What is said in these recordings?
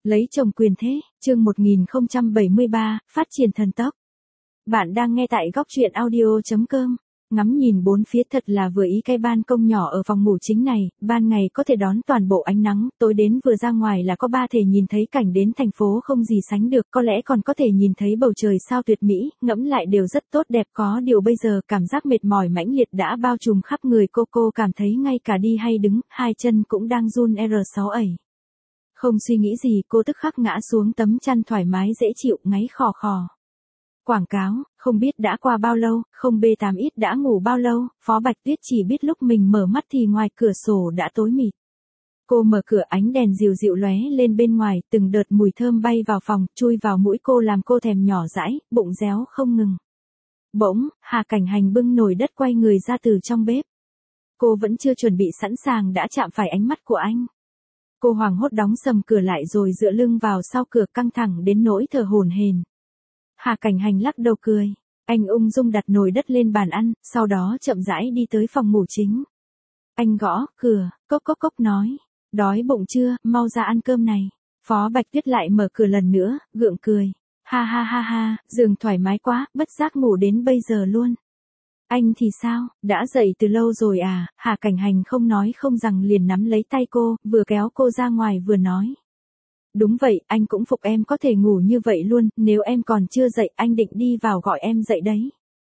Lấy chồng quyền thế, chương 1073, phát triển thần tốc. Bạn đang nghe tại góc truyện audio.com. Ngắm nhìn bốn phía thật là vừa ý cái ban công nhỏ ở phòng ngủ chính này, ban ngày có thể đón toàn bộ ánh nắng, tối đến vừa ra ngoài là có ba thể nhìn thấy cảnh đến thành phố không gì sánh được, có lẽ còn có thể nhìn thấy bầu trời sao tuyệt mỹ, ngẫm lại đều rất tốt đẹp, có điều bây giờ cảm giác mệt mỏi mãnh liệt đã bao trùm khắp người cô cảm thấy ngay cả đi hay đứng, hai chân cũng đang run R6 ẩy. Không suy nghĩ gì cô tức khắc ngã xuống tấm chăn thoải mái dễ chịu ngáy khò khò. Quảng cáo, không biết đã qua bao lâu, không B8X đã ngủ bao lâu, Phó Bạch Tuyết chỉ biết lúc mình mở mắt thì ngoài cửa sổ đã tối mịt. Cô mở cửa ánh đèn dịu dịu lóe lên bên ngoài, từng đợt mùi thơm bay vào phòng, chui vào mũi cô làm cô thèm nhỏ dãi, bụng réo không ngừng. Bỗng, Hà Cảnh Hành bưng nồi đất quay người ra từ trong bếp. Cô vẫn chưa chuẩn bị sẵn sàng đã chạm phải ánh mắt của anh. Cô hoảng hốt đóng sầm cửa lại rồi dựa lưng vào sau cửa căng thẳng đến nỗi thở hổn hển. Hà Cảnh Hành lắc đầu cười. Anh ung dung đặt nồi đất lên bàn ăn, sau đó chậm rãi đi tới phòng ngủ chính. Anh gõ cửa, cốc nói. Đói bụng chưa, mau ra ăn cơm này. Phó Bạch Tuyết lại mở cửa lần nữa, gượng cười. Ha, giường thoải mái quá, bất giác ngủ đến bây giờ luôn. Anh thì sao, đã dậy từ lâu rồi à? Hà Cảnh Hành không nói không rằng liền nắm lấy tay cô, vừa kéo cô ra ngoài vừa nói. Đúng vậy, anh cũng phục em có thể ngủ như vậy luôn, nếu em còn chưa dậy anh định đi vào gọi em dậy đấy.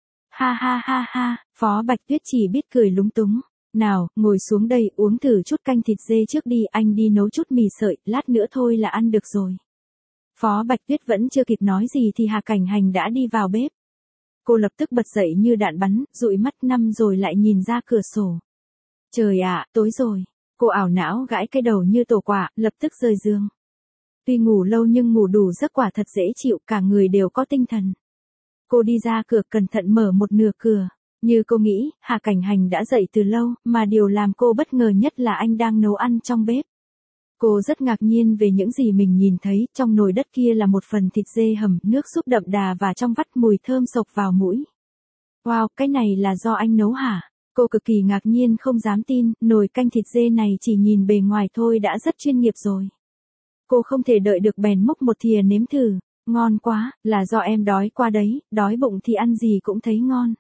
Ha, Phó Bạch Tuyết chỉ biết cười lúng túng. Nào, ngồi xuống đây uống thử chút canh thịt dê trước đi, anh đi nấu chút mì sợi, lát nữa thôi là ăn được rồi. Phó Bạch Tuyết vẫn chưa kịp nói gì thì Hà Cảnh Hành đã đi vào bếp. Cô lập tức bật dậy như đạn bắn, dụi mắt năm rồi lại nhìn ra cửa sổ. Trời ạ, tối rồi. Cô ảo não gãi cái đầu như tổ quả, lập tức rời giường. Tuy ngủ lâu nhưng ngủ đủ giấc quả thật dễ chịu, cả người đều có tinh thần. Cô đi ra cửa cẩn thận mở một nửa cửa. Như cô nghĩ, Hà Cảnh Hành đã dậy từ lâu, mà điều làm cô bất ngờ nhất là anh đang nấu ăn trong bếp. Cô rất ngạc nhiên về những gì mình nhìn thấy, trong nồi đất kia là một phần thịt dê hầm, nước súp đậm đà và trong vắt mùi thơm sộc vào mũi. Wow, cái này là do anh nấu hả? Cô cực kỳ ngạc nhiên không dám tin, nồi canh thịt dê này chỉ nhìn bề ngoài thôi đã rất chuyên nghiệp rồi. Cô không thể đợi được bèn múc một thìa nếm thử, ngon quá, là do em đói qua đấy, đói bụng thì ăn gì cũng thấy ngon.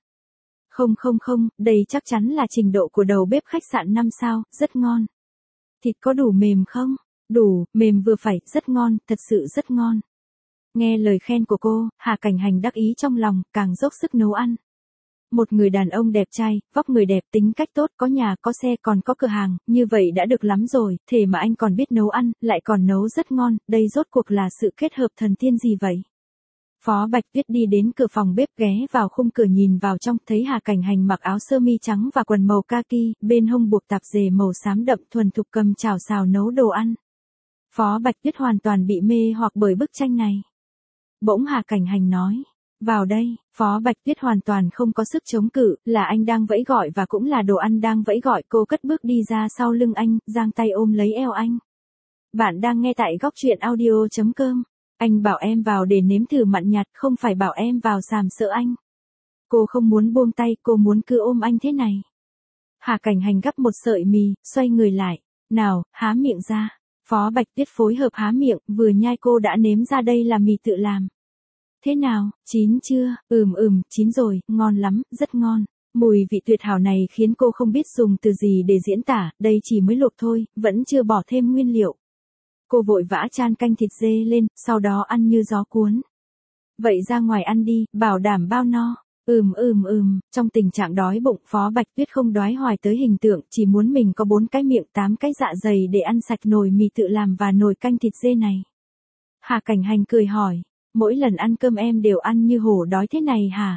Không, đây chắc chắn là trình độ của đầu bếp khách sạn 5 sao, rất ngon. Thịt có đủ mềm không? Đủ, mềm vừa phải, rất ngon, thật sự rất ngon. Nghe lời khen của cô, Hà Cảnh Hành đắc ý trong lòng, càng dốc sức nấu ăn. Một người đàn ông đẹp trai, vóc người đẹp, tính cách tốt, có nhà, có xe, còn có cửa hàng, như vậy đã được lắm rồi, thế mà anh còn biết nấu ăn, lại còn nấu rất ngon, đây rốt cuộc là sự kết hợp thần tiên gì vậy? Phó Bạch Tuyết đi đến cửa phòng bếp ghé vào khung cửa nhìn vào trong, thấy Hà Cảnh Hành mặc áo sơ mi trắng và quần màu kaki, bên hông buộc tạp dề màu xám đậm thuần thục cầm chảo xào nấu đồ ăn. Phó Bạch Tuyết hoàn toàn bị mê hoặc bởi bức tranh này. Bỗng Hà Cảnh Hành nói. Vào đây, Phó Bạch Tuyết hoàn toàn không có sức chống cự, là anh đang vẫy gọi và cũng là đồ ăn đang vẫy gọi, cô cất bước đi ra sau lưng anh, giang tay ôm lấy eo anh. Bạn đang nghe tại góc truyện audio.com. Anh bảo em vào để nếm thử mặn nhạt, không phải bảo em vào sàm sợ anh. Cô không muốn buông tay, cô muốn cứ ôm anh thế này. Hà Cảnh Hành gắp một sợi mì, xoay người lại. Nào, há miệng ra. Phó Bạch Tuyết phối hợp há miệng, vừa nhai cô đã nếm ra đây là mì tự làm. Thế nào, chín chưa? Chín rồi, ngon lắm, rất ngon. Mùi vị tuyệt hảo này khiến cô không biết dùng từ gì để diễn tả, đây chỉ mới luộc thôi, vẫn chưa bỏ thêm nguyên liệu. Cô vội vã chan canh thịt dê lên, sau đó ăn như gió cuốn. Vậy ra ngoài ăn đi, bảo đảm bao no. Trong tình trạng đói bụng, Phó Bạch Tuyết không đoái hoài tới hình tượng, chỉ muốn mình có 4 cái miệng 8 cái dạ dày để ăn sạch nồi mì tự làm và nồi canh thịt dê này. Hà Cảnh Hành cười hỏi, mỗi lần ăn cơm em đều ăn như hổ đói thế này hả?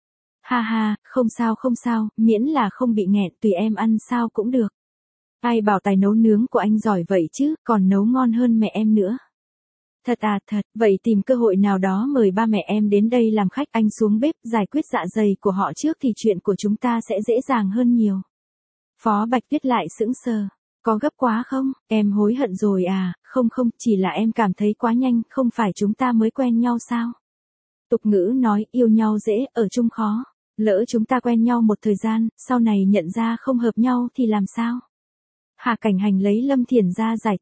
Ha, không sao, miễn là không bị nghẹn, tùy em ăn sao cũng được. Ai bảo tài nấu nướng của anh giỏi vậy chứ, còn nấu ngon hơn mẹ em nữa. Thật à, thật, vậy tìm cơ hội nào đó mời ba mẹ em đến đây làm khách, anh xuống bếp giải quyết dạ dày của họ trước thì chuyện của chúng ta sẽ dễ dàng hơn nhiều. Phó Bạch Tuyết lại sững sờ, có gấp quá không, em hối hận rồi à, không, chỉ là em cảm thấy quá nhanh, không phải chúng ta mới quen nhau sao? Tục ngữ nói yêu nhau dễ, ở chung khó, lỡ chúng ta quen nhau một thời gian, sau này nhận ra không hợp nhau thì làm sao? Hà Cảnh Hành lấy Lâm Thiển ra giải thích.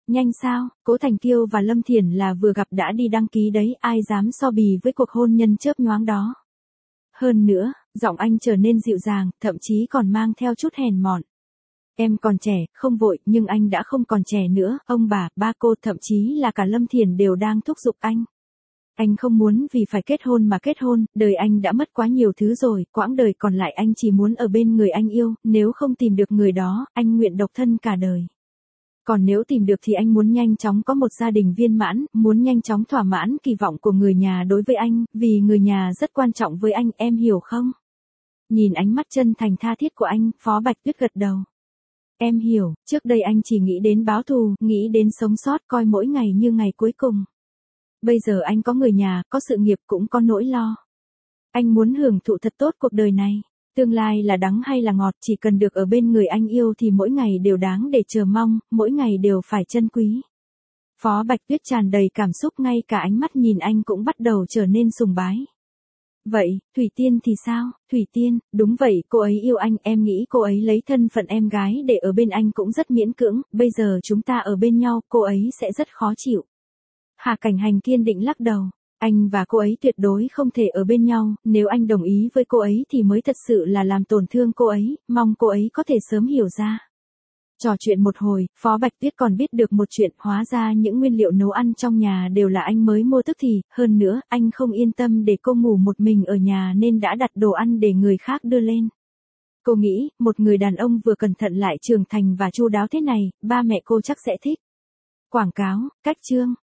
Nhanh sao, Cố Thành Kiêu và Lâm Thiển là vừa gặp đã đi đăng ký đấy, ai dám so bì với cuộc hôn nhân chớp nhoáng đó. Hơn nữa, giọng anh trở nên dịu dàng, thậm chí còn mang theo chút hèn mọn. Em còn trẻ, không vội, nhưng anh đã không còn trẻ nữa, ông bà, ba cô, thậm chí là cả Lâm Thiển đều đang thúc giục anh. Anh không muốn vì phải kết hôn mà kết hôn, đời anh đã mất quá nhiều thứ rồi, quãng đời còn lại anh chỉ muốn ở bên người anh yêu, nếu không tìm được người đó, anh nguyện độc thân cả đời. Còn nếu tìm được thì anh muốn nhanh chóng có một gia đình viên mãn, muốn nhanh chóng thỏa mãn kỳ vọng của người nhà đối với anh, vì người nhà rất quan trọng với anh, em hiểu không? Nhìn ánh mắt chân thành tha thiết của anh, Phó Bạch Tuyết gật đầu. Em hiểu, trước đây anh chỉ nghĩ đến báo thù, nghĩ đến sống sót, coi mỗi ngày như ngày cuối cùng. Bây giờ anh có người nhà, có sự nghiệp, cũng có nỗi lo. Anh muốn hưởng thụ thật tốt cuộc đời này. Tương lai là đắng hay là ngọt, chỉ cần được ở bên người anh yêu thì mỗi ngày đều đáng để chờ mong, mỗi ngày đều phải trân quý. Phó Bạch Tuyết tràn đầy cảm xúc, ngay cả ánh mắt nhìn anh cũng bắt đầu trở nên sùng bái. Vậy, Thủy Tiên thì sao? Thủy Tiên, đúng vậy, cô ấy yêu anh, em nghĩ cô ấy lấy thân phận em gái để ở bên anh cũng rất miễn cưỡng, bây giờ chúng ta ở bên nhau, cô ấy sẽ rất khó chịu. Hà Cảnh Hành kiên định lắc đầu. Anh và cô ấy tuyệt đối không thể ở bên nhau, nếu anh đồng ý với cô ấy thì mới thật sự là làm tổn thương cô ấy, mong cô ấy có thể sớm hiểu ra. Trò chuyện một hồi, Phó Bạch Tuyết còn biết được một chuyện, hóa ra những nguyên liệu nấu ăn trong nhà đều là anh mới mua tức thì, hơn nữa, anh không yên tâm để cô ngủ một mình ở nhà nên đã đặt đồ ăn để người khác đưa lên. Cô nghĩ, một người đàn ông vừa cẩn thận lại trưởng thành và chu đáo thế này, ba mẹ cô chắc sẽ thích. Quảng cáo, cách chương.